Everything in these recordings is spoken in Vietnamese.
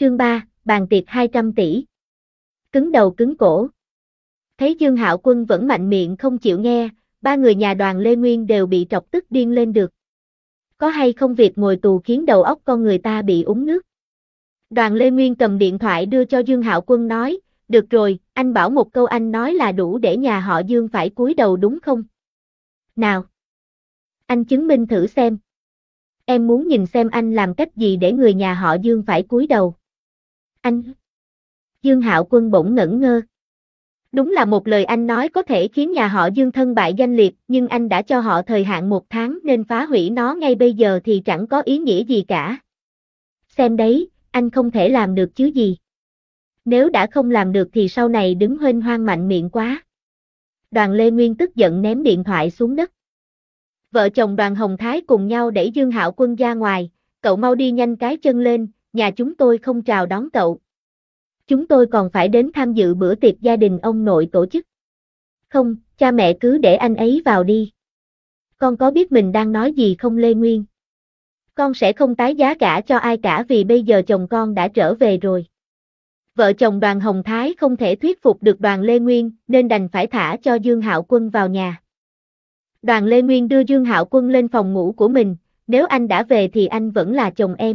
Chương 3, bàn tiệc 200 tỷ. Cứng đầu cứng cổ. Thấy Dương Hạo Quân vẫn mạnh miệng không chịu nghe, ba người nhà Đoàn Lê Nguyên đều bị trọc tức điên lên được. Có hay không việc ngồi tù khiến đầu óc con người ta bị uống nước. Đoàn Lê Nguyên cầm điện thoại đưa cho Dương Hạo Quân nói, được rồi, anh bảo một câu anh nói là đủ để nhà họ Dương phải cúi đầu đúng không? Nào! Anh chứng minh thử xem. Em muốn nhìn xem anh làm cách gì để người nhà họ Dương phải cúi đầu. Anh! Dương Hạo Quân bỗng ngẩn ngơ. Đúng là một lời anh nói có thể khiến nhà họ Dương thân bại danh liệt, nhưng anh đã cho họ thời hạn 1 tháng nên phá hủy nó ngay bây giờ thì chẳng có ý nghĩa gì cả. Xem đấy, anh không thể làm được chứ gì. Nếu đã không làm được thì sau này đứng huênh hoang mạnh miệng quá. Đoàn Lê Nguyên tức giận ném điện thoại xuống đất. Vợ chồng Đoàn Hồng Thái cùng nhau đẩy Dương Hạo Quân ra ngoài, cậu mau đi nhanh cái chân lên, nhà chúng tôi không chào đón cậu. Chúng tôi còn phải đến tham dự bữa tiệc gia đình ông nội tổ chức. Không, cha mẹ cứ để anh ấy vào đi. Con có biết mình đang nói gì không Lê Nguyên? Con sẽ không tái giá gả cho ai cả vì bây giờ chồng con đã trở về rồi. Vợ chồng Đoàn Hồng Thái không thể thuyết phục được Đoàn Lê Nguyên nên đành phải thả cho Dương Hạo Quân vào nhà. Đoàn Lê Nguyên đưa Dương Hạo Quân lên phòng ngủ của mình, nếu anh đã về thì anh vẫn là chồng em.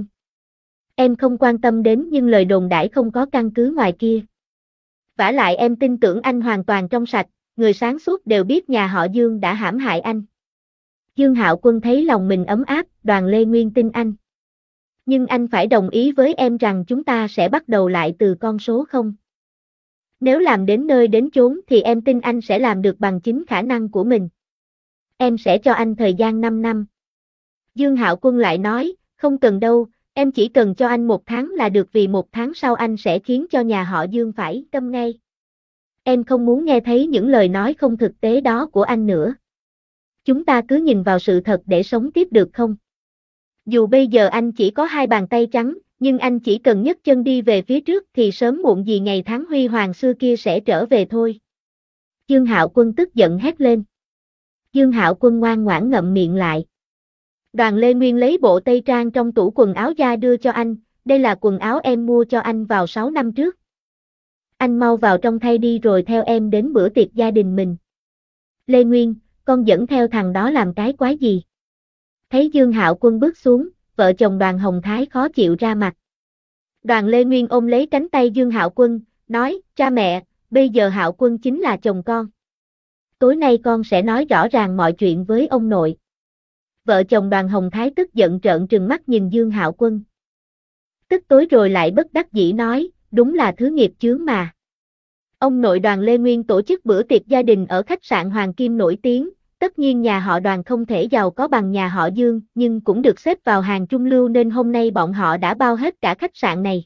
Em không quan tâm đến nhưng lời đồn đãi không có căn cứ ngoài kia. Vả lại em tin tưởng anh hoàn toàn trong sạch, người sáng suốt đều biết nhà họ Dương đã hãm hại anh. Dương Hạo Quân thấy lòng mình ấm áp, Đoàn Lê Nguyên tin anh. Nhưng anh phải đồng ý với em rằng chúng ta sẽ bắt đầu lại từ con số 0. Nếu làm đến nơi đến chốn thì em tin anh sẽ làm được bằng chính khả năng của mình. Em sẽ cho anh thời gian 5 năm. Dương Hạo Quân lại nói, không cần đâu, em chỉ cần cho anh 1 tháng là được vì 1 tháng sau anh sẽ khiến cho nhà họ Dương phải câm ngay. Em không muốn nghe thấy những lời nói không thực tế đó của anh nữa. Chúng ta cứ nhìn vào sự thật để sống tiếp được không? Dù bây giờ anh chỉ có 2 bàn tay trắng, nhưng anh chỉ cần nhấc chân đi về phía trước thì sớm muộn gì ngày tháng huy hoàng xưa kia sẽ trở về thôi. Dương Hạo Quân tức giận hét lên. Dương Hạo Quân ngoan ngoãn ngậm miệng lại. Đoàn Lê Nguyên lấy bộ tây trang trong tủ quần áo ra đưa cho anh, đây là quần áo em mua cho anh vào 6 năm trước. Anh mau vào trong thay đi rồi theo em đến bữa tiệc gia đình mình. Lê Nguyên, con dẫn theo thằng đó làm cái quái gì? Thấy Dương Hạo Quân bước xuống, vợ chồng Đoàn Hồng Thái khó chịu ra mặt. Đoàn Lê Nguyên ôm lấy cánh tay Dương Hạo Quân, nói, cha mẹ, bây giờ Hạo Quân chính là chồng con. Tối nay con sẽ nói rõ ràng mọi chuyện với ông nội. Vợ chồng Đoàn Hồng Thái tức giận trợn trừng mắt nhìn Dương Hạo Quân. Tức tối rồi lại bất đắc dĩ nói, đúng là thứ nghiệp chướng mà. Ông nội Đoàn Lê Nguyên tổ chức bữa tiệc gia đình ở khách sạn Hoàng Kim nổi tiếng, tất nhiên nhà họ Đoàn không thể giàu có bằng nhà họ Dương, nhưng cũng được xếp vào hàng trung lưu nên hôm nay bọn họ đã bao hết cả khách sạn này.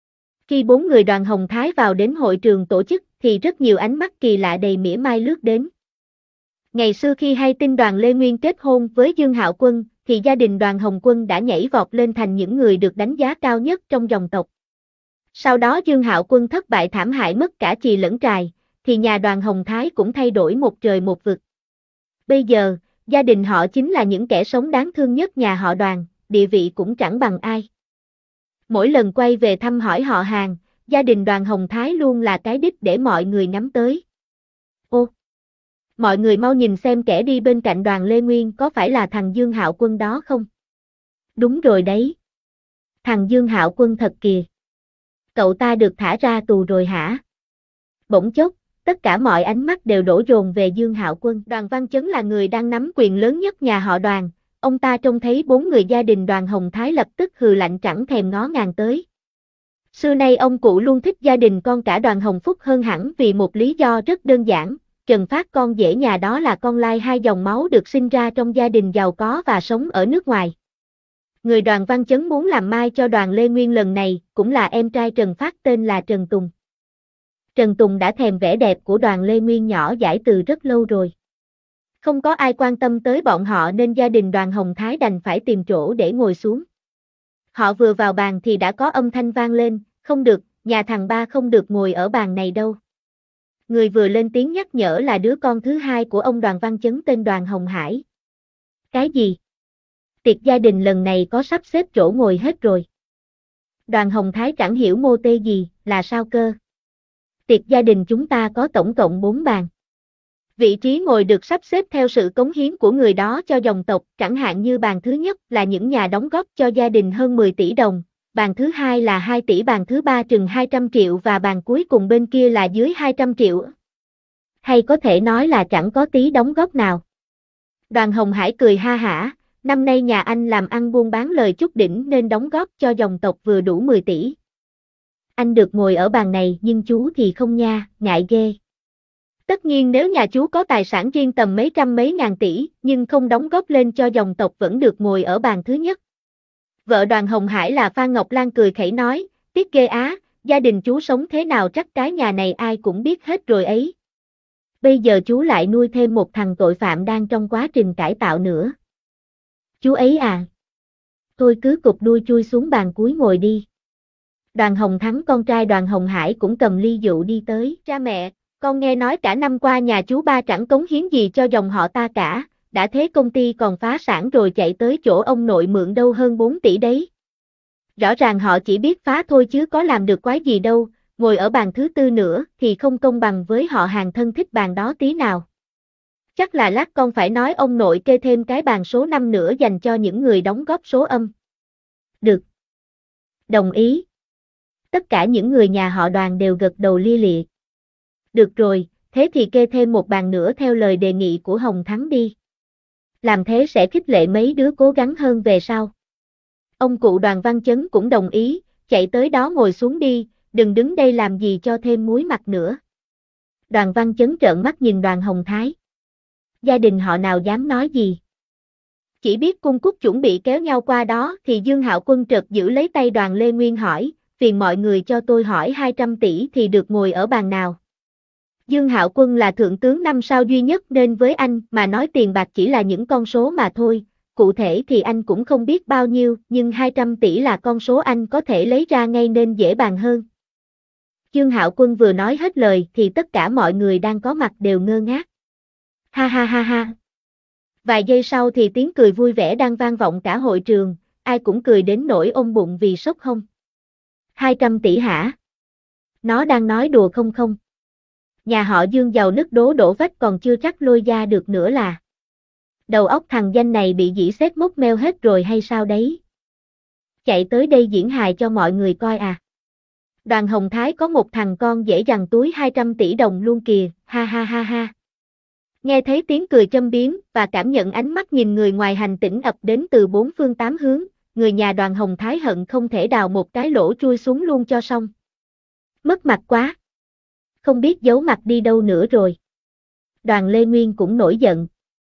Khi 4 người Đoàn Hồng Thái vào đến hội trường tổ chức thì rất nhiều ánh mắt kỳ lạ đầy mỉa mai lướt đến. Ngày xưa khi hay tin Đoàn Lê Nguyên kết hôn với Dương Hạo Quân, thì gia đình Đoàn Hồng Quân đã nhảy vọt lên thành những người được đánh giá cao nhất trong dòng tộc. Sau đó Dương Hạo Quân thất bại thảm hại mất cả chì lẫn trài, thì nhà Đoàn Hồng Thái cũng thay đổi một trời một vực. Bây giờ, gia đình họ chính là những kẻ sống đáng thương nhất nhà họ Đoàn, địa vị cũng chẳng bằng ai. Mỗi lần quay về thăm hỏi họ hàng, gia đình Đoàn Hồng Thái luôn là cái đích để mọi người ngắm tới. Ô! Mọi người mau nhìn xem kẻ đi bên cạnh Đoàn Lê Nguyên có phải là thằng Dương Hạo Quân đó không? Đúng rồi đấy. Thằng Dương Hạo Quân thật kìa. Cậu ta được thả ra tù rồi hả? Bỗng chốc, tất cả mọi ánh mắt đều đổ dồn về Dương Hạo Quân. Đoàn Văn Chấn là người đang nắm quyền lớn nhất nhà họ Đoàn. Ông ta trông thấy 4 người gia đình Đoàn Hồng Thái lập tức hừ lạnh chẳng thèm ngó ngàng tới. Xưa nay ông cụ luôn thích gia đình con cả Đoàn Hồng Phúc hơn hẳn vì một lý do rất đơn giản. Trần Phát con rể nhà đó là con lai 2 dòng máu được sinh ra trong gia đình giàu có và sống ở nước ngoài. Người Đoàn Văn Chấn muốn làm mai cho Đoàn Lê Nguyên lần này cũng là em trai Trần Phát tên là Trần Tùng. Trần Tùng đã thèm vẻ đẹp của Đoàn Lê Nguyên nhỏ dãi từ rất lâu rồi. Không có ai quan tâm tới bọn họ nên gia đình Đoàn Hồng Thái đành phải tìm chỗ để ngồi xuống. Họ vừa vào bàn thì đã có âm thanh vang lên, không được, nhà thằng Ba không được ngồi ở bàn này đâu. Người vừa lên tiếng nhắc nhở là đứa con thứ 2 của ông Đoàn Văn Chấn tên Đoàn Hồng Hải. Cái gì? Tiệc gia đình lần này có sắp xếp chỗ ngồi hết rồi. Đoàn Hồng Thái chẳng hiểu mô tê gì, là sao cơ? Tiệc gia đình chúng ta có tổng cộng 4 bàn. Vị trí ngồi được sắp xếp theo sự cống hiến của người đó cho dòng tộc, chẳng hạn như bàn thứ nhất là những nhà đóng góp cho gia đình hơn 10 tỷ đồng, bàn thứ hai là 2 tỷ, bàn thứ ba chừng 200 triệu và bàn cuối cùng bên kia là dưới 200 triệu. Hay có thể nói là chẳng có tí đóng góp nào. Đoàn Hồng Hải cười ha hả, năm nay nhà anh làm ăn buôn bán lời chút đỉnh nên đóng góp cho dòng tộc vừa đủ 10 tỷ. Anh được ngồi ở bàn này nhưng chú thì không nha, ngại ghê. Tất nhiên nếu nhà chú có tài sản riêng tầm mấy trăm mấy ngàn tỷ nhưng không đóng góp lên cho dòng tộc vẫn được ngồi ở bàn thứ nhất. Vợ Đoàn Hồng Hải là Phan Ngọc Lan cười khẩy nói, tiếc ghê á, gia đình chú sống thế nào chắc cái nhà này ai cũng biết hết rồi ấy. Bây giờ chú lại nuôi thêm một thằng tội phạm đang trong quá trình cải tạo nữa. Chú ấy à? Thôi cứ cụp đuôi chui xuống bàn cuối ngồi đi. Đoàn Hồng Thắng con trai Đoàn Hồng Hải cũng cầm ly rượu đi tới. Cha mẹ, con nghe nói cả năm qua nhà chú ba chẳng cống hiến gì cho dòng họ ta cả, đã thế công ty còn phá sản rồi chạy tới chỗ ông nội mượn đâu hơn 4 tỷ đấy. Rõ ràng họ chỉ biết phá thôi chứ có làm được quái gì đâu, ngồi ở bàn thứ tư nữa thì không công bằng với họ hàng thân thích bàn đó tí nào. Chắc là lát con phải nói ông nội kê thêm cái bàn số 5 nữa dành cho những người đóng góp số âm. Được. Đồng ý. Tất cả những người nhà họ Đoàn đều gật đầu lia lịa. Được rồi, thế thì kê thêm một bàn nữa theo lời đề nghị của Hồng Thắng đi. Làm thế sẽ khích lệ mấy đứa cố gắng hơn về sau. Ông cụ Đoàn Văn Chấn cũng đồng ý, chạy tới đó ngồi xuống đi, đừng đứng đây làm gì cho thêm muối mặt nữa. Đoàn Văn Chấn trợn mắt nhìn Đoàn Hồng Thái. Gia đình họ nào dám nói gì. Chỉ biết cung cúc chuẩn bị kéo nhau qua đó thì Dương Hạo Quân chợt giữ lấy tay Đoàn Lê Nguyên hỏi, phiền mọi người cho tôi hỏi 200 tỷ thì được ngồi ở bàn nào. Dương Hạo Quân là thượng tướng 5 sao duy nhất nên với anh mà nói tiền bạc chỉ là những con số mà thôi, cụ thể thì anh cũng không biết bao nhiêu nhưng 200 tỷ là con số anh có thể lấy ra ngay nên dễ bàn hơn. Dương Hạo Quân vừa nói hết lời thì tất cả mọi người đang có mặt đều ngơ ngác. Ha ha ha ha. Vài giây sau thì tiếng cười vui vẻ đang vang vọng cả hội trường, ai cũng cười đến nỗi ôm bụng vì sốc không. 200 tỷ hả? Nó đang nói đùa không không? Nhà họ Dương giàu nứt đổ vách còn chưa chắc lôi ra được nữa là. Đầu óc thằng danh này bị dỉ sét mốc meo hết rồi hay sao đấy? Chạy tới đây diễn hài cho mọi người coi à? Đoàn Hồng Thái có một thằng con dễ dằn túi 200 tỷ đồng luôn kìa, ha ha ha ha. Nghe thấy tiếng cười châm biếm và cảm nhận ánh mắt nhìn người ngoài hành tinh ập đến từ bốn phương tám hướng, người nhà Đoàn Hồng Thái hận không thể đào một cái lỗ chui xuống luôn cho xong. Mất mặt quá. Không biết giấu mặt đi đâu nữa rồi. Đoàn Lê Nguyên cũng nổi giận.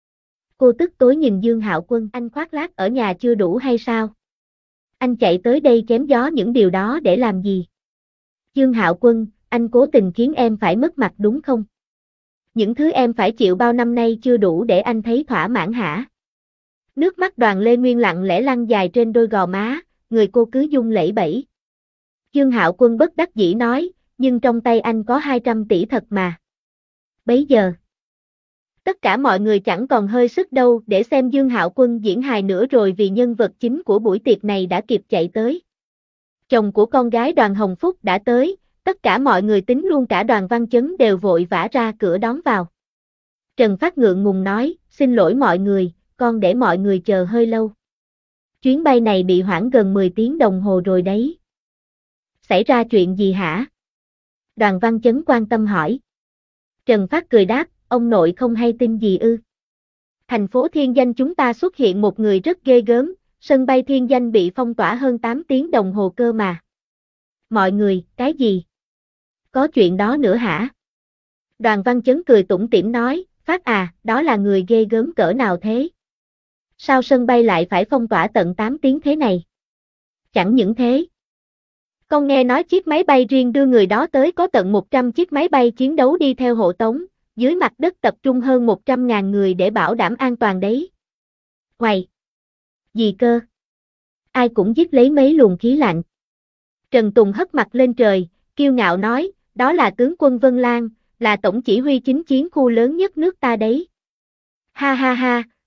Cô tức tối nhìn Dương Hạo Quân, anh khoác lác ở nhà chưa đủ hay sao? Anh chạy tới đây chém gió những điều đó để làm gì? Dương Hạo Quân, anh cố tình khiến em phải mất mặt đúng không? Những thứ em phải chịu bao năm nay chưa đủ để anh thấy thỏa mãn hả? Nước mắt Đoàn Lê Nguyên lặng lẽ lăn dài trên đôi gò má, người cô cứ run lẩy bẩy. Dương Hạo Quân bất đắc dĩ nói, nhưng trong tay anh có 200 tỷ thật mà. Bấy giờ, tất cả mọi người chẳng còn hơi sức đâu để xem Dương Hạo Quân diễn hài nữa rồi vì nhân vật chính của buổi tiệc này đã kịp chạy tới. Chồng của con gái Đoàn Hồng Phúc đã tới, tất cả mọi người tính luôn cả Đoàn Văn Chấn đều vội vã ra cửa đón vào. Trần Phát ngượng ngùng nói, xin lỗi mọi người, con để mọi người chờ hơi lâu. Chuyến bay này bị hoãn gần 10 tiếng đồng hồ rồi đấy. Xảy ra chuyện gì hả? Đoàn Văn Chấn quan tâm hỏi. Trần Phát cười đáp, ông nội không hay tin gì ư. Thành phố Thiên Danh chúng ta xuất hiện một người rất ghê gớm, sân bay Thiên Danh bị phong tỏa hơn 8 tiếng đồng hồ cơ mà. Mọi người, cái gì? Có chuyện đó nữa hả? Đoàn Văn Chấn cười tủm tỉm nói, Phát à, đó là người ghê gớm cỡ nào thế? Sao sân bay lại phải phong tỏa tận 8 tiếng thế này? Chẳng những thế. Con nghe nói chiếc máy bay riêng đưa người đó tới có tận 100 chiếc máy bay chiến đấu đi theo hộ tống, dưới mặt đất tập trung hơn 100.000 người để bảo đảm an toàn đấy. Hoài! Gì cơ? Ai cũng giết lấy mấy luồng khí lạnh. Trần Tùng hất mặt lên trời, kiêu ngạo nói, đó là tướng quân Vân Lan, là tổng chỉ huy chính chiến khu lớn nhất nước ta đấy. Ha ha ha,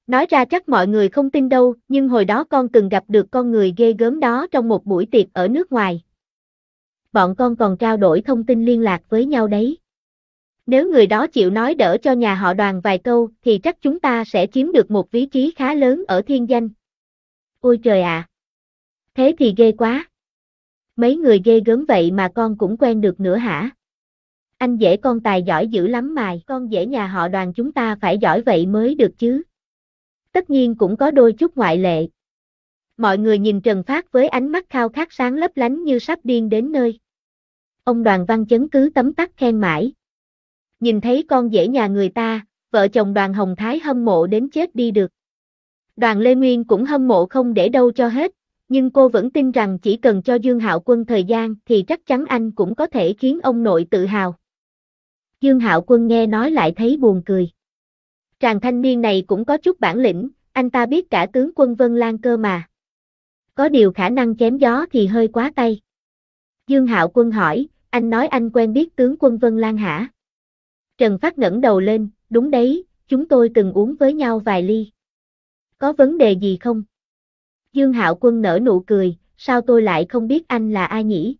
nói ra chắc mọi người không tin đâu, nhưng hồi đó con từng gặp được con người ghê gớm đó trong một buổi tiệc ở nước ngoài. Bọn con còn trao đổi thông tin liên lạc với nhau đấy. Nếu người đó chịu nói đỡ cho nhà họ Đoàn vài câu thì chắc chúng ta sẽ chiếm được một vị trí khá lớn ở thiên danh. Ôi trời ạ! Thế thì ghê quá. Mấy người ghê gớm vậy mà con cũng quen được nữa hả? Anh dễ con tài giỏi dữ lắm mài, con dễ nhà họ Đoàn chúng ta phải giỏi vậy mới được chứ. Tất nhiên cũng có đôi chút ngoại lệ. Mọi người nhìn Trần Phát với ánh mắt khao khát sáng lấp lánh như sắp điên đến nơi. Ông Đoàn Văn Chấn cứ tấm tắc khen mãi. Nhìn thấy con dễ nhà người ta, vợ chồng Đoàn Hồng Thái hâm mộ đến chết đi được. Đoàn Lê Nguyên cũng hâm mộ không để đâu cho hết, nhưng cô vẫn tin rằng chỉ cần cho Dương Hạo Quân thời gian thì chắc chắn anh cũng có thể khiến ông nội tự hào. Dương Hạo Quân nghe nói lại thấy buồn cười. Chàng thanh niên này cũng có chút bản lĩnh, anh ta biết cả tướng quân Vân Lan cơ mà. Có điều khả năng chém gió thì hơi quá tay. Dương Hạo Quân hỏi, anh nói anh quen biết tướng quân Vân Lan hả? Trần Phát ngẩng đầu lên, đúng đấy, chúng tôi từng uống với nhau vài ly. Có vấn đề gì không? Dương Hạo Quân nở nụ cười, sao tôi lại không biết anh là ai nhỉ?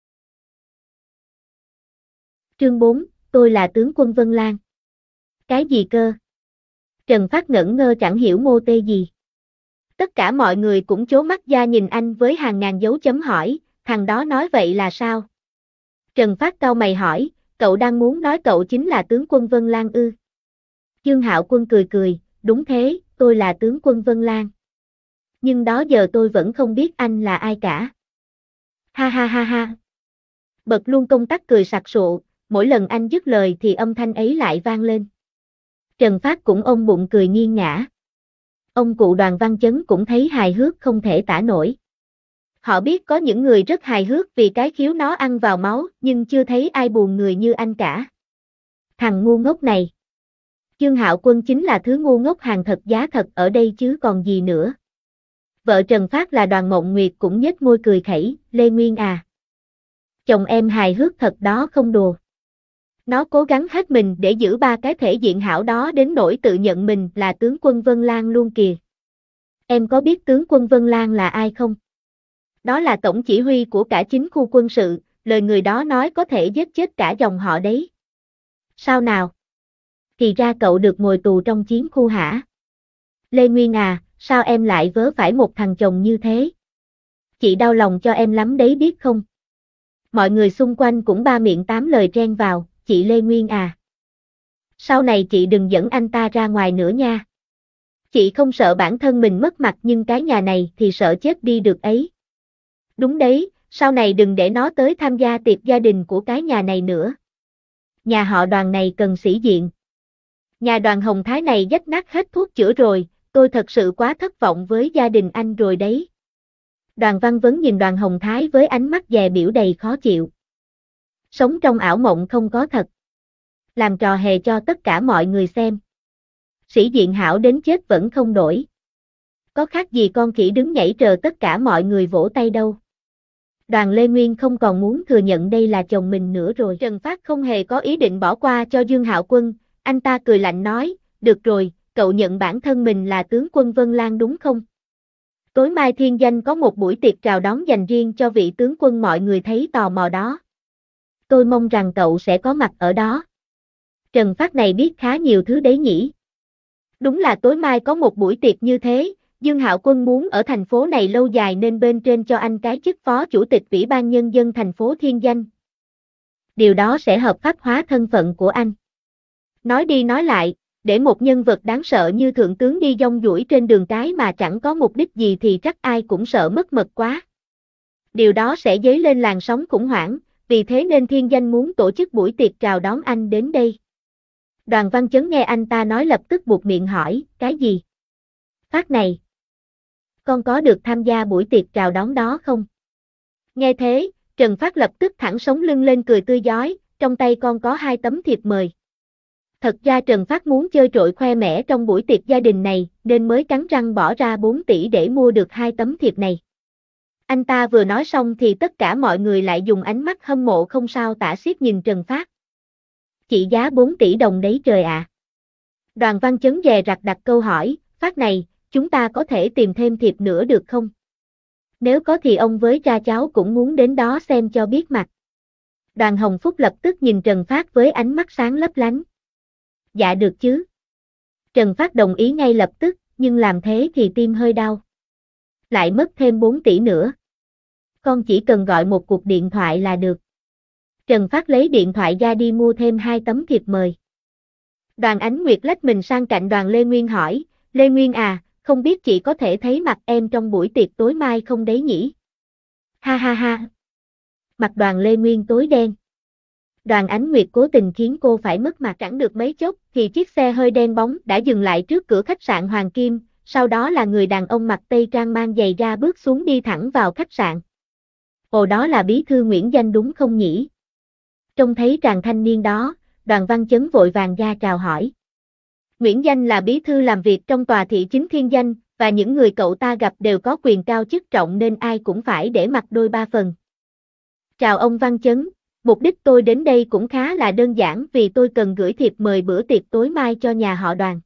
Chương 4, tôi là tướng quân Vân Lan. Cái gì cơ? Trần Phát ngẩn ngơ chẳng hiểu mô tê gì. Tất cả mọi người cũng trố mắt ra nhìn anh với hàng ngàn dấu chấm hỏi, thằng đó nói vậy là sao? Trần Phát cau mày hỏi, cậu đang muốn nói cậu chính là tướng quân Vân Lan ư? Dương Hạo Quân cười cười, đúng thế, tôi là tướng quân Vân Lan. Nhưng đó giờ tôi vẫn không biết anh là ai cả. Ha ha ha ha. Bật luôn công tắc cười sặc sụa, mỗi lần anh dứt lời thì âm thanh ấy lại vang lên. Trần Phát cũng ôm bụng cười nghiêng ngã. Ông cụ Đoàn Văn Chấn cũng thấy hài hước không thể tả nổi. Họ biết có những người rất hài hước vì cái khiếu nó ăn vào máu, nhưng chưa thấy ai buồn người như anh cả. Thằng ngu ngốc này. Dương Hạo Quân chính là thứ ngu ngốc hàng thật giá thật ở đây chứ còn gì nữa. Vợ Trần Phát là Đoàn Mộng Nguyệt cũng nhếch môi cười khẩy, Lê Nguyên à. Chồng em hài hước thật đó không đùa. Nó cố gắng hết mình để giữ ba cái thể diện hảo đó đến nỗi tự nhận mình là tướng quân Vân Lan luôn kìa. Em có biết tướng quân Vân Lan là ai không? Đó là tổng chỉ huy của cả 9 khu quân sự, lời người đó nói có thể giết chết cả dòng họ đấy. Sao nào? Thì ra cậu được ngồi tù trong chiến khu hả? Lê Nguyên à, sao em lại vớ phải một thằng chồng như thế? Chị đau lòng cho em lắm đấy biết không? Mọi người xung quanh cũng ba miệng tám lời chen vào, chị Lê Nguyên à. Sau này chị đừng dẫn anh ta ra ngoài nữa nha. Chị không sợ bản thân mình mất mặt nhưng cái nhà này thì sợ chết đi được ấy. Đúng đấy, sau này đừng để nó tới tham gia tiệc gia đình của cái nhà này nữa. Nhà họ Đoàn này cần sĩ diện. Nhà Đoàn Hồng Thái này dách nát hết thuốc chữa rồi, tôi thật sự quá thất vọng với gia đình anh rồi đấy. Đoàn Văn Vấn nhìn Đoàn Hồng Thái với ánh mắt dè bỉu đầy khó chịu. Sống trong ảo mộng không có thật. Làm trò hề cho tất cả mọi người xem. Sĩ diện hảo đến chết vẫn không đổi. Có khác gì con khỉ đứng nhảy chờ tất cả mọi người vỗ tay đâu. Đoàn Lê Nguyên không còn muốn thừa nhận đây là chồng mình nữa rồi. Trần Phát không hề có ý định bỏ qua cho Dương Hạo Quân, anh ta cười lạnh nói, được rồi, cậu nhận bản thân mình là tướng quân Vân Lan đúng không? Tối mai thiên danh có một buổi tiệc chào đón dành riêng cho vị tướng quân mọi người thấy tò mò đó. Tôi mong rằng cậu sẽ có mặt ở đó. Trần Phát này biết khá nhiều thứ đấy nhỉ. Đúng là tối mai có một buổi tiệc như thế, Dương Hạo Quân muốn ở thành phố này lâu dài nên bên trên cho anh cái chức phó chủ tịch Ủy ban Nhân dân thành phố Thiên Danh. Điều đó sẽ hợp pháp hóa thân phận của anh. Nói đi nói lại, để một nhân vật đáng sợ như thượng tướng đi dong duỗi trên đường cái mà chẳng có mục đích gì thì chắc ai cũng sợ mất mật quá. Điều đó sẽ dấy lên làn sóng khủng hoảng, vì thế nên Thiên Danh muốn tổ chức buổi tiệc chào đón anh đến đây. Đoàn Văn Chấn nghe anh ta nói lập tức buột miệng hỏi, cái gì? Phát này, con có được tham gia buổi tiệc chào đón đó không? Nghe thế, Trần Phát lập tức thẳng sống lưng lên cười tươi rói, trong tay con có 2 tấm thiệp mời. Thật ra Trần Phát muốn chơi trội khoe mẽ trong buổi tiệc gia đình này, nên mới cắn răng bỏ ra 4 tỷ để mua được 2 tấm thiệp này. Anh ta vừa nói xong thì tất cả mọi người lại dùng ánh mắt hâm mộ không sao tả xiết nhìn Trần Phát. Trị giá 4 tỷ đồng đấy trời ạ. Đoàn Văn Chấn dè rặt đặt câu hỏi, Phát này, chúng ta có thể tìm thêm thiệp nữa được không? Nếu có thì ông với cha cháu cũng muốn đến đó xem cho biết mặt. Đoàn Hồng Phúc lập tức nhìn Trần Phát với ánh mắt sáng lấp lánh. Dạ được chứ. Trần Phát đồng ý ngay lập tức, nhưng làm thế thì tim hơi đau. Lại mất thêm 4 tỷ nữa. Con chỉ cần gọi một cuộc điện thoại là được. Trần Phát lấy điện thoại ra đi mua thêm 2 tấm thiệp mời. Đoàn Ánh Nguyệt lách mình sang cạnh Đoàn Lê Nguyên hỏi, Lê Nguyên à, không biết chị có thể thấy mặt em trong buổi tiệc tối mai không đấy nhỉ? Ha ha ha. Mặt Đoàn Lê Nguyên tối đen. Đoàn Ánh Nguyệt cố tình khiến cô phải mất mặt. Chẳng được mấy chốc thì chiếc xe hơi đen bóng đã dừng lại trước cửa khách sạn Hoàng Kim, sau đó là người đàn ông mặc tây trang mang giày ra bước xuống đi thẳng vào khách sạn. Ồ, đó là bí thư Nguyễn Danh đúng không nhỉ? Trông thấy chàng thanh niên đó, Đoàn Văn Chấn vội vàng ra chào hỏi. Nguyễn Danh là bí thư làm việc trong tòa thị chính Thiên Danh, và những người cậu ta gặp đều có quyền cao chức trọng nên ai cũng phải để mặt đôi ba phần. Chào ông Văn Chấn, mục đích tôi đến đây cũng khá là đơn giản vì tôi cần gửi thiệp mời bữa tiệc tối mai cho nhà họ Đoàn.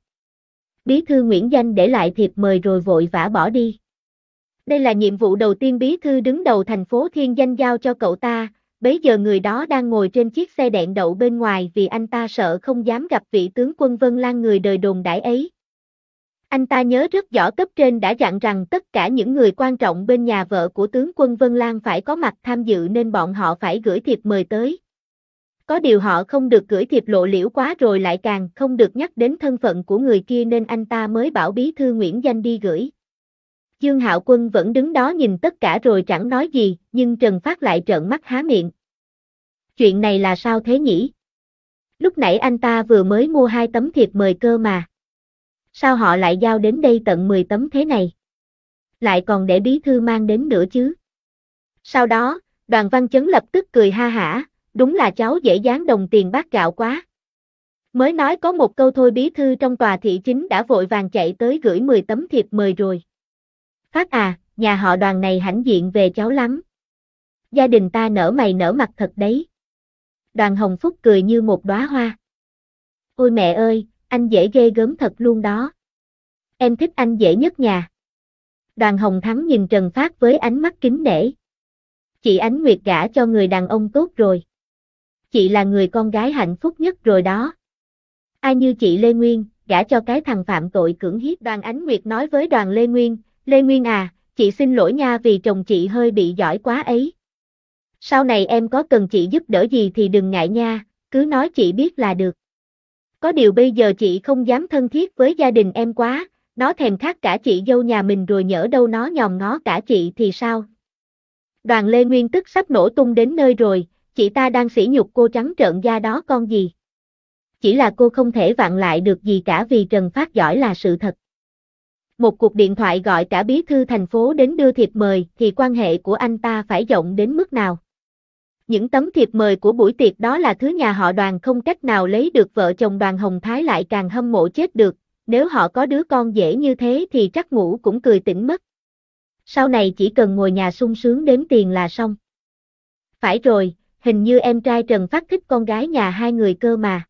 Bí thư Nguyễn Danh để lại thiệp mời rồi vội vã bỏ đi. Đây là nhiệm vụ đầu tiên bí thư đứng đầu thành phố Thiên Danh giao cho cậu ta, bấy giờ người đó đang ngồi trên chiếc xe đẹn đậu bên ngoài vì anh ta sợ không dám gặp vị tướng quân Vân Lan người đời đồn đãi ấy. Anh ta nhớ rất rõ cấp trên đã dặn rằng tất cả những người quan trọng bên nhà vợ của tướng quân Vân Lan phải có mặt tham dự nên bọn họ phải gửi thiệp mời tới. Có điều họ không được gửi thiệp lộ liễu quá rồi lại càng không được nhắc đến thân phận của người kia nên anh ta mới bảo bí thư Nguyễn Danh đi gửi. Dương Hạo Quân vẫn đứng đó nhìn tất cả rồi chẳng nói gì, nhưng Trần Phát lại trợn mắt há miệng. Chuyện này là sao thế nhỉ? Lúc nãy anh ta vừa mới mua 2 tấm thiệp mời cơ mà. Sao họ lại giao đến đây tận 10 tấm thế này? Lại còn để bí thư mang đến nữa chứ? Sau đó, Đoàn Văn Chấn lập tức cười ha hả, đúng là cháu dễ dáng đồng tiền bát gạo quá. Mới nói có một câu thôi bí thư trong tòa thị chính đã vội vàng chạy tới gửi 10 tấm thiệp mời rồi. Phát à, nhà họ Đoàn này hãnh diện về cháu lắm. Gia đình ta nở mày nở mặt thật đấy. Đoàn Hồng Phúc cười như một đóa hoa. Ôi mẹ ơi, anh dễ ghê gớm thật luôn đó. Em thích anh dễ nhất nhà. Đoàn Hồng Thắng nhìn Trần Phát với ánh mắt kính nể. Chị Ánh Nguyệt gả cho người đàn ông tốt rồi. Chị là người con gái hạnh phúc nhất rồi đó. Ai như chị Lê Nguyên, gả cho cái thằng phạm tội cưỡng hiếp. Đoàn Ánh Nguyệt nói với Đoàn Lê Nguyên à, chị xin lỗi nha vì chồng chị hơi bị giỏi quá ấy. Sau này em có cần chị giúp đỡ gì thì đừng ngại nha, cứ nói chị biết là được. Có điều bây giờ chị không dám thân thiết với gia đình em quá, nó thèm khát cả chị dâu nhà mình rồi nhỡ đâu nó nhòm ngó cả chị thì sao? Đoàn Lê Nguyên tức sắp nổ tung đến nơi rồi, chị ta đang sỉ nhục cô trắng trợn da đó con gì. Chỉ là cô không thể vặn lại được gì cả vì Trần Phát giỏi là sự thật. Một cuộc điện thoại gọi cả bí thư thành phố đến đưa thiệp mời thì quan hệ của anh ta phải rộng đến mức nào. Những tấm thiệp mời của buổi tiệc đó là thứ nhà họ Đoàn không cách nào lấy được, vợ chồng Đoàn Hồng Thái lại càng hâm mộ chết được, nếu họ có đứa con dễ như thế thì chắc ngủ cũng cười tỉnh mất. Sau này chỉ cần ngồi nhà sung sướng đếm tiền là xong. Phải rồi, hình như em trai Trần Phát thích con gái nhà hai người cơ mà.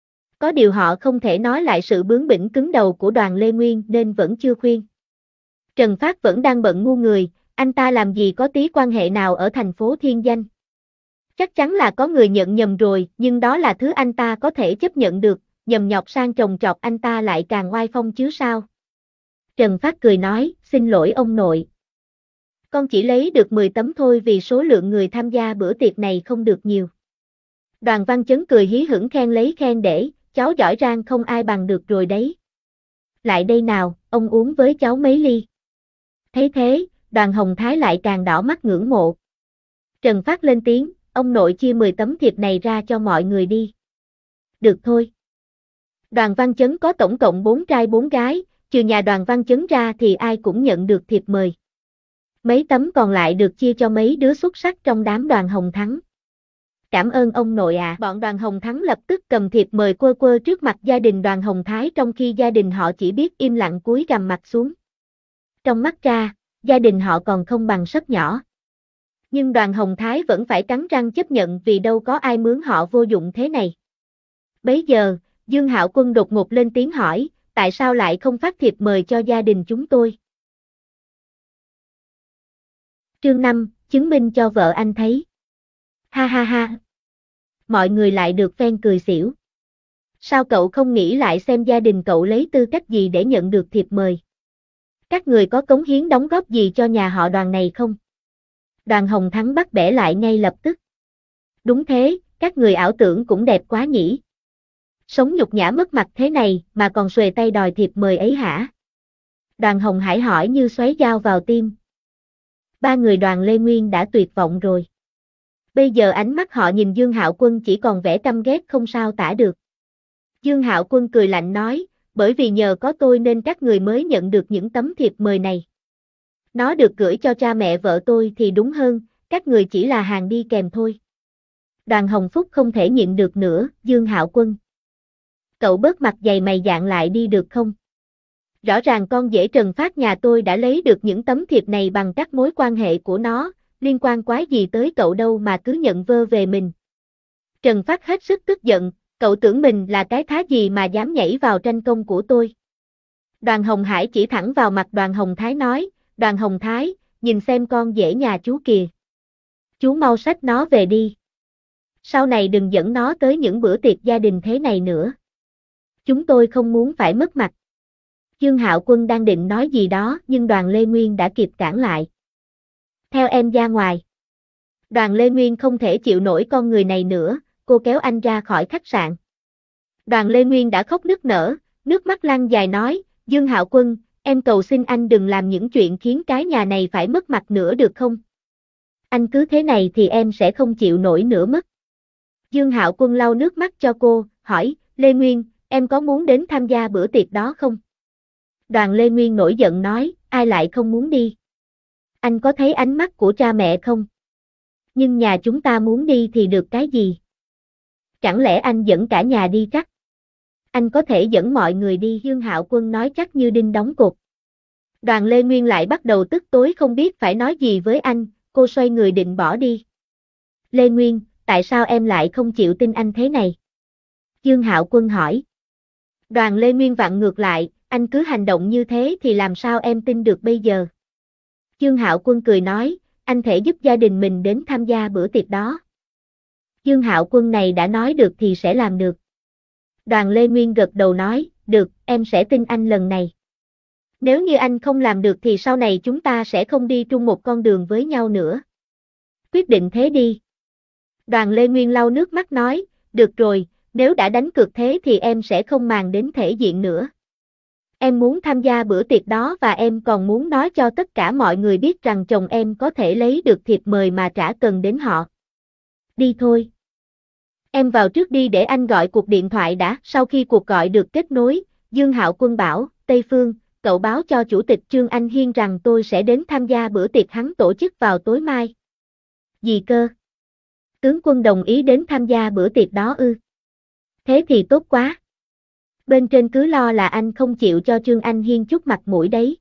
Có điều họ không thể nói lại sự bướng bỉnh cứng đầu của Đoàn Lê Nguyên nên vẫn chưa khuyên. Trần Phát vẫn đang bận ngu người, anh ta làm gì có tí quan hệ nào ở thành phố Thiên Danh. Chắc chắn là có người nhận nhầm rồi, nhưng đó là thứ anh ta có thể chấp nhận được, nhầm nhọc sang chồng chọc anh ta lại càng oai phong chứ sao. Trần Phát cười nói, xin lỗi ông nội. Con chỉ lấy được 10 tấm thôi vì số lượng người tham gia bữa tiệc này không được nhiều. Đoàn Văn Chấn cười hí hửng khen lấy khen để, cháu giỏi giang không ai bằng được rồi đấy. Lại đây nào, ông uống với cháu mấy ly. Thấy thế, Đoàn Hồng Thái lại càng đỏ mắt ngưỡng mộ. Trần Phát lên tiếng, ông nội chia 10 tấm thiệp này ra cho mọi người đi. Được thôi. Đoàn Văn Chấn có tổng cộng 4 trai 4 gái, trừ nhà Đoàn Văn Chấn ra thì ai cũng nhận được thiệp mời. Mấy tấm còn lại được chia cho mấy đứa xuất sắc trong đám Đoàn Hồng Thắng. Cảm ơn ông nội ạ. Bọn Đoàn Hồng Thắng lập tức cầm thiệp mời quơ quơ trước mặt gia đình Đoàn Hồng Thái trong khi gia đình họ chỉ biết im lặng cúi gằm mặt xuống. Trong mắt ra, gia đình họ còn không bằng sấp nhỏ. Nhưng Đoàn Hồng Thái vẫn phải cắn răng chấp nhận vì đâu có ai mướn họ vô dụng thế này. Bấy giờ, Dương Hạo Quân đột ngột lên tiếng hỏi, tại sao lại không phát thiệp mời cho gia đình chúng tôi? Chương 5, chứng minh cho vợ anh thấy. Ha ha ha. Mọi người lại được phen cười xỉu. Sao cậu không nghĩ lại xem gia đình cậu lấy tư cách gì để nhận được thiệp mời? Các người có cống hiến đóng góp gì cho nhà họ Đoàn này không? Đoàn Hồng Thắng bắt bẻ lại ngay lập tức. Đúng thế, các người ảo tưởng cũng đẹp quá nhỉ. Sống nhục nhã mất mặt thế này mà còn xuề tay đòi thiệp mời ấy hả? Đoàn Hồng Hải hỏi như xoáy dao vào tim. Ba người Đoàn Lê Nguyên đã tuyệt vọng rồi. Bây giờ ánh mắt họ nhìn Dương Hạo Quân chỉ còn vẻ căm ghét không sao tả được. Dương Hạo Quân cười lạnh nói, bởi vì nhờ có tôi nên các người mới nhận được những tấm thiệp mời này. Nó được gửi cho cha mẹ vợ tôi thì đúng hơn, các người chỉ là hàng đi kèm thôi. Đoàn Hồng Phúc không thể nhịn được nữa, Dương Hạo Quân. Cậu bớt mặt dày mày dạn lại đi được không? Rõ ràng con rể Trần Phát nhà tôi đã lấy được những tấm thiệp này bằng các mối quan hệ của nó, liên quan quái gì tới cậu đâu mà cứ nhận vơ về mình. Trần Phát hết sức tức giận, cậu tưởng mình là cái thá gì mà dám nhảy vào tranh công của tôi. Đoàn Hồng Hải chỉ thẳng vào mặt Đoàn Hồng Thái nói, Đoàn Hồng Thái, nhìn xem con rể nhà chú kìa. Chú mau xách nó về đi. Sau này đừng dẫn nó tới những bữa tiệc gia đình thế này nữa. Chúng tôi không muốn phải mất mặt. Dương Hạo Quân đang định nói gì đó nhưng Đoàn Lê Nguyên đã kịp cản lại. Theo em ra ngoài. Đoàn Lê Nguyên không thể chịu nổi con người này nữa, cô kéo anh ra khỏi khách sạn. Đoàn Lê Nguyên đã khóc nức nở, nước mắt lăn dài nói, Dương Hạo Quân, em cầu xin anh đừng làm những chuyện khiến cái nhà này phải mất mặt nữa được không? Anh cứ thế này thì em sẽ không chịu nổi nữa mất. Dương Hạo Quân lau nước mắt cho cô, hỏi, Lê Nguyên, em có muốn đến tham gia bữa tiệc đó không? Đoàn Lê Nguyên nổi giận nói, ai lại không muốn đi? Anh có thấy ánh mắt của cha mẹ không? Nhưng nhà chúng ta muốn đi thì được cái gì? Chẳng lẽ anh dẫn cả nhà đi chắc? Anh có thể dẫn mọi người đi, Dương Hạo Quân nói chắc như đinh đóng cột. Đoàn Lê Nguyên lại bắt đầu tức tối không biết phải nói gì với anh, cô xoay người định bỏ đi. Lê Nguyên, tại sao em lại không chịu tin anh thế này? Dương Hạo Quân hỏi. Đoàn Lê Nguyên vặn ngược lại, anh cứ hành động như thế thì làm sao em tin được bây giờ? Dương Hạo Quân cười nói, anh thể giúp gia đình mình đến tham gia bữa tiệc đó. Dương Hạo Quân này đã nói được thì sẽ làm được. Đoàn Lê Nguyên gật đầu nói, được, em sẽ tin anh lần này. Nếu như anh không làm được thì sau này chúng ta sẽ không đi chung một con đường với nhau nữa. Quyết định thế đi. Đoàn Lê Nguyên lau nước mắt nói, được rồi, nếu đã đánh cược thế thì em sẽ không màng đến thể diện nữa. Em muốn tham gia bữa tiệc đó và em còn muốn nói cho tất cả mọi người biết rằng chồng em có thể lấy được thiệp mời mà trả cần đến họ. Đi thôi. Em vào trước đi để anh gọi cuộc điện thoại đã. Sau khi cuộc gọi được kết nối, Dương Hạo Quân bảo, Tây Phương, cậu báo cho Chủ tịch Trương Anh Hiên rằng tôi sẽ đến tham gia bữa tiệc hắn tổ chức vào tối mai. Gì cơ? Tướng quân đồng ý đến tham gia bữa tiệc đó ư? Thế thì tốt quá. Bên trên cứ lo là anh không chịu cho Trương Anh Hiên chút mặt mũi đấy.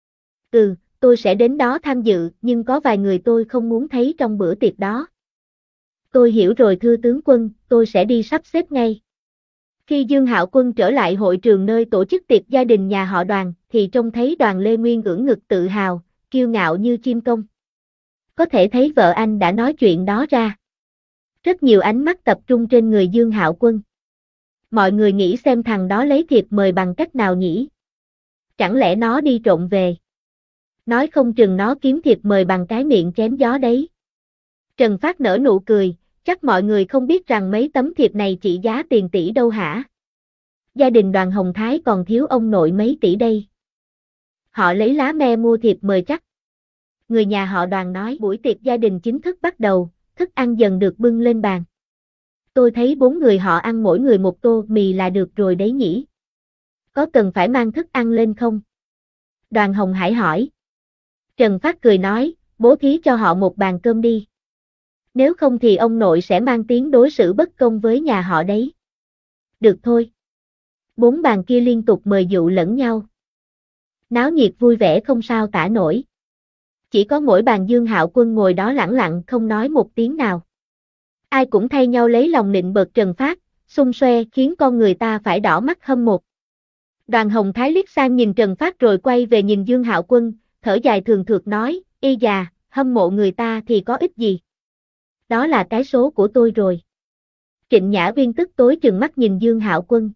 Tôi sẽ đến đó tham dự, nhưng có vài người tôi không muốn thấy trong bữa tiệc đó. Tôi hiểu rồi thưa tướng quân, tôi sẽ đi sắp xếp ngay. Khi Dương Hạo Quân trở lại hội trường nơi tổ chức tiệc gia đình nhà họ Đoàn, thì trông thấy Đoàn Lê Nguyên ưỡn ngực tự hào, kiêu ngạo như chim công. Có thể thấy vợ anh đã nói chuyện đó ra. Rất nhiều ánh mắt tập trung trên người Dương Hạo Quân. Mọi người nghĩ xem thằng đó lấy thiệp mời bằng cách nào nhỉ? Chẳng lẽ nó đi trộm về? Nói không chừng nó kiếm thiệp mời bằng cái miệng chém gió đấy. Trần Phát nở nụ cười, chắc mọi người không biết rằng mấy tấm thiệp này trị giá tiền tỷ đâu hả? Gia đình Đoàn Hồng Thái còn thiếu ông nội mấy tỷ đây. Họ lấy lá me mua thiệp mời chắc. Người nhà họ Đoàn nói buổi tiệc gia đình chính thức bắt đầu, thức ăn dần được bưng lên bàn. Tôi thấy 4 người họ ăn mỗi người một tô mì là được rồi đấy nhỉ? Có cần phải mang thức ăn lên không? Đoàn Hồng Hải hỏi. Trần Phát cười nói, bố thí cho họ một bàn cơm đi. Nếu không thì ông nội sẽ mang tiếng đối xử bất công với nhà họ đấy. Được thôi. 4 bàn kia liên tục mời dụ lẫn nhau. Náo nhiệt vui vẻ không sao tả nổi. Chỉ có mỗi bàn Dương Hạo Quân ngồi đó lẳng lặng không nói một tiếng nào. Ai cũng thay nhau lấy lòng nịnh bợt Trần Phát, xung xoe khiến con người ta phải đỏ mắt hâm mộ. Đoàn Hồng Thái liếc sang nhìn Trần Phát rồi quay về nhìn Dương Hạo Quân, thở dài thường thượt nói, y già, hâm mộ người ta thì có ích gì. Đó là cái số của tôi rồi. Trịnh Nhã Viên tức tối trừng mắt nhìn Dương Hạo Quân.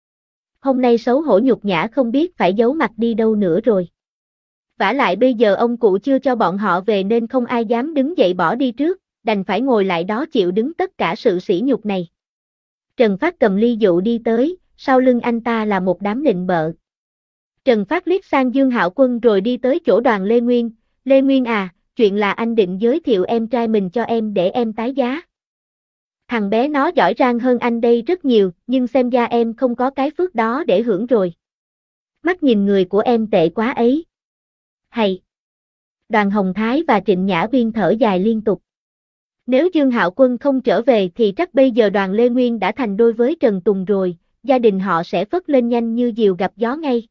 Hôm nay xấu hổ nhục nhã không biết phải giấu mặt đi đâu nữa rồi. Vả lại bây giờ ông cụ chưa cho bọn họ về nên không ai dám đứng dậy bỏ đi trước, đành phải ngồi lại đó chịu đứng tất cả sự sỉ nhục này. Trần Phát cầm ly rượu đi tới, sau lưng anh ta là một đám nịnh bợ. Trần Phát liếc sang Dương Hạo Quân rồi đi tới chỗ Đoàn Lê Nguyên. Lê Nguyên à, chuyện là anh định giới thiệu em trai mình cho em để em tái giá. Thằng bé nó giỏi giang hơn anh đây rất nhiều, nhưng xem ra em không có cái phước đó để hưởng rồi. Mắt nhìn người của em tệ quá ấy. Hay. Đoàn Hồng Thái và Trịnh Nhã Viên thở dài liên tục. Nếu Dương Hạo Quân không trở về thì chắc bây giờ Đoàn Lê Nguyên đã thành đôi với Trần Tùng rồi, gia đình họ sẽ phất lên nhanh như diều gặp gió ngay.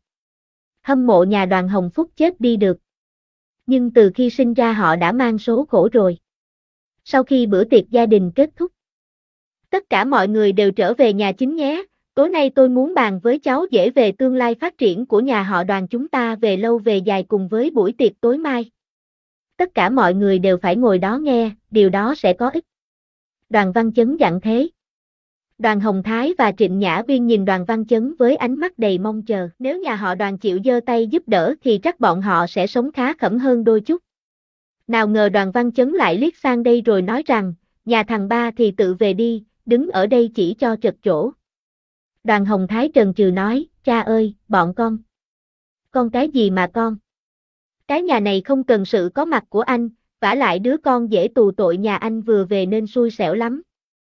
Hâm mộ nhà Đoàn Hồng Phúc chết đi được. Nhưng từ khi sinh ra họ đã mang số khổ rồi. Sau khi bữa tiệc gia đình kết thúc, tất cả mọi người đều trở về nhà chính nhé. Tối nay tôi muốn bàn với cháu dễ về tương lai phát triển của nhà họ Đoàn chúng ta về lâu về dài cùng với buổi tiệc tối mai. Tất cả mọi người đều phải ngồi đó nghe, điều đó sẽ có ích. Đoàn Văn Chấn dặn thế. Đoàn Hồng Thái và Trịnh Nhã Viên nhìn Đoàn Văn Chấn với ánh mắt đầy mong chờ. Nếu nhà họ Đoàn chịu giơ tay giúp đỡ thì chắc bọn họ sẽ sống khá khẩm hơn đôi chút. Nào ngờ Đoàn Văn Chấn lại liếc sang đây rồi nói rằng, nhà thằng ba thì tự về đi, đứng ở đây chỉ cho trật chỗ. Đoàn Hồng Thái trần trừ nói, cha ơi, bọn con. Con cái gì mà con? Cái nhà này không cần sự có mặt của anh, vả lại đứa con dễ tù tội nhà anh vừa về nên xui xẻo lắm.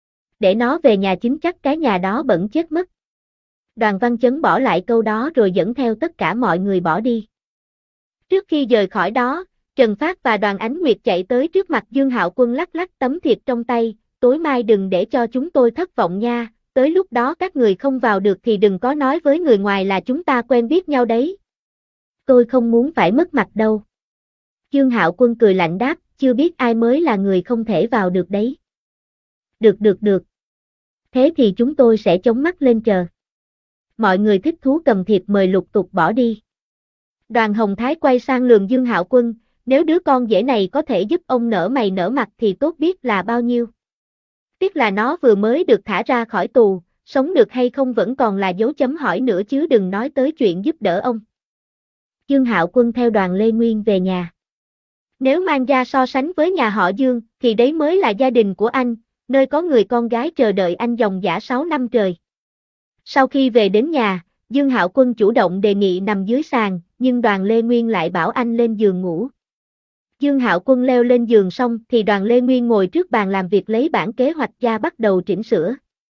Để nó về nhà chính chắc cái nhà đó bẩn chết mất. Đoàn Văn Chấn bỏ lại câu đó rồi dẫn theo tất cả mọi người bỏ đi. Trước khi rời khỏi đó, Trần Phát và Đoàn Ánh Nguyệt chạy tới trước mặt Dương Hạo Quân lắc lắc tấm thiệp trong tay, tối mai đừng để cho chúng tôi thất vọng nha, tới lúc đó các người không vào được thì đừng có nói với người ngoài là chúng ta quen biết nhau đấy. Tôi không muốn phải mất mặt đâu. Dương Hạo Quân cười lạnh đáp, chưa biết ai mới là người không thể vào được đấy. Được. Thế thì chúng tôi sẽ chống mắt lên chờ. Mọi người thích thú cầm thiệp mời lục tục bỏ đi. Đoàn Hồng Thái quay sang lườm Dương Hạo Quân, nếu đứa con dễ này có thể giúp ông nở mày nở mặt thì tốt biết là bao nhiêu. Tiếc là nó vừa mới được thả ra khỏi tù, sống được hay không vẫn còn là dấu chấm hỏi nữa chứ đừng nói tới chuyện giúp đỡ ông. Dương Hạo Quân theo Đoàn Lê Nguyên về nhà. Nếu mang ra so sánh với nhà họ Dương, thì đấy mới là gia đình của anh, nơi có người con gái chờ đợi anh dòng dã 6 năm trời. Sau khi về đến nhà, Dương Hạo Quân chủ động đề nghị nằm dưới sàn, nhưng Đoàn Lê Nguyên lại bảo anh lên giường ngủ. Dương Hạo Quân leo lên giường xong thì Đoàn Lê Nguyên ngồi trước bàn làm việc lấy bản kế hoạch ra bắt đầu chỉnh sửa.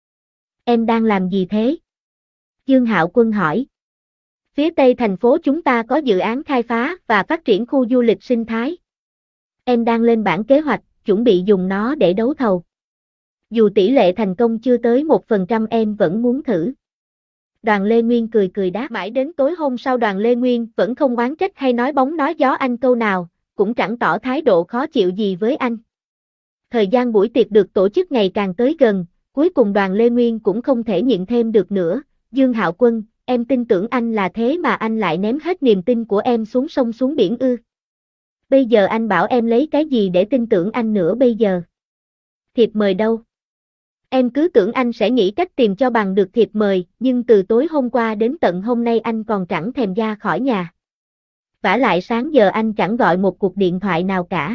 Em đang làm gì thế? Dương Hạo Quân hỏi. Phía tây thành phố chúng ta có dự án khai phá và phát triển khu du lịch sinh thái. Em đang lên bản kế hoạch, chuẩn bị dùng nó để đấu thầu. Dù tỷ lệ thành công chưa tới 1% em vẫn muốn thử. Đoàn Lê Nguyên cười đáp. Mãi đến tối hôm sau Đoàn Lê Nguyên vẫn không oán trách hay nói bóng nói gió anh câu nào, cũng chẳng tỏ thái độ khó chịu gì với anh. Thời gian buổi tiệc được tổ chức ngày càng tới gần, cuối cùng Đoàn Lê Nguyên cũng không thể nhịn thêm được nữa. Dương Hạo Quân, em tin tưởng anh là thế mà anh lại ném hết niềm tin của em xuống sông xuống biển ư? Bây giờ anh bảo em lấy cái gì để tin tưởng anh nữa bây giờ? Thiệp mời đâu? Em cứ tưởng anh sẽ nghĩ cách tìm cho bằng được thiệp mời, nhưng từ tối hôm qua đến tận hôm nay anh còn chẳng thèm ra khỏi nhà. Vả lại sáng giờ anh chẳng gọi một cuộc điện thoại nào cả.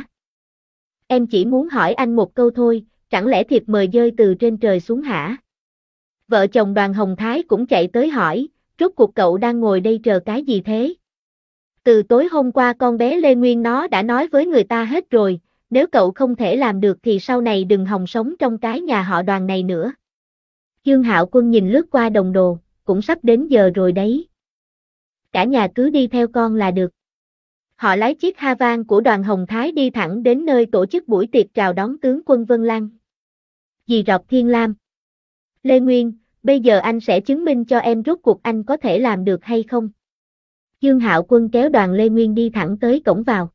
Em chỉ muốn hỏi anh một câu thôi, chẳng lẽ thiệp mời rơi từ trên trời xuống hả? Vợ chồng Đoàn Hồng Thái cũng chạy tới hỏi, rốt cuộc cậu đang ngồi đây chờ cái gì thế? Từ tối hôm qua con bé Lê Nguyên nó đã nói với người ta hết rồi, nếu cậu không thể làm được thì sau này đừng hòng sống trong cái nhà họ Đoàn này nữa. Dương Hạo Quân nhìn lướt qua đồng đồ, cũng sắp đến giờ rồi đấy. Cả nhà cứ đi theo con là được. Họ lái chiếc Havan của Đoàn Hồng Thái đi thẳng đến nơi tổ chức buổi tiệc chào đón tướng quân Vân Lan. Dì Rọc Thiên Lam. Lê Nguyên, bây giờ anh sẽ chứng minh cho em rốt cuộc anh có thể làm được hay không. Dương Hạo Quân kéo Đoàn Lê Nguyên đi thẳng tới cổng vào.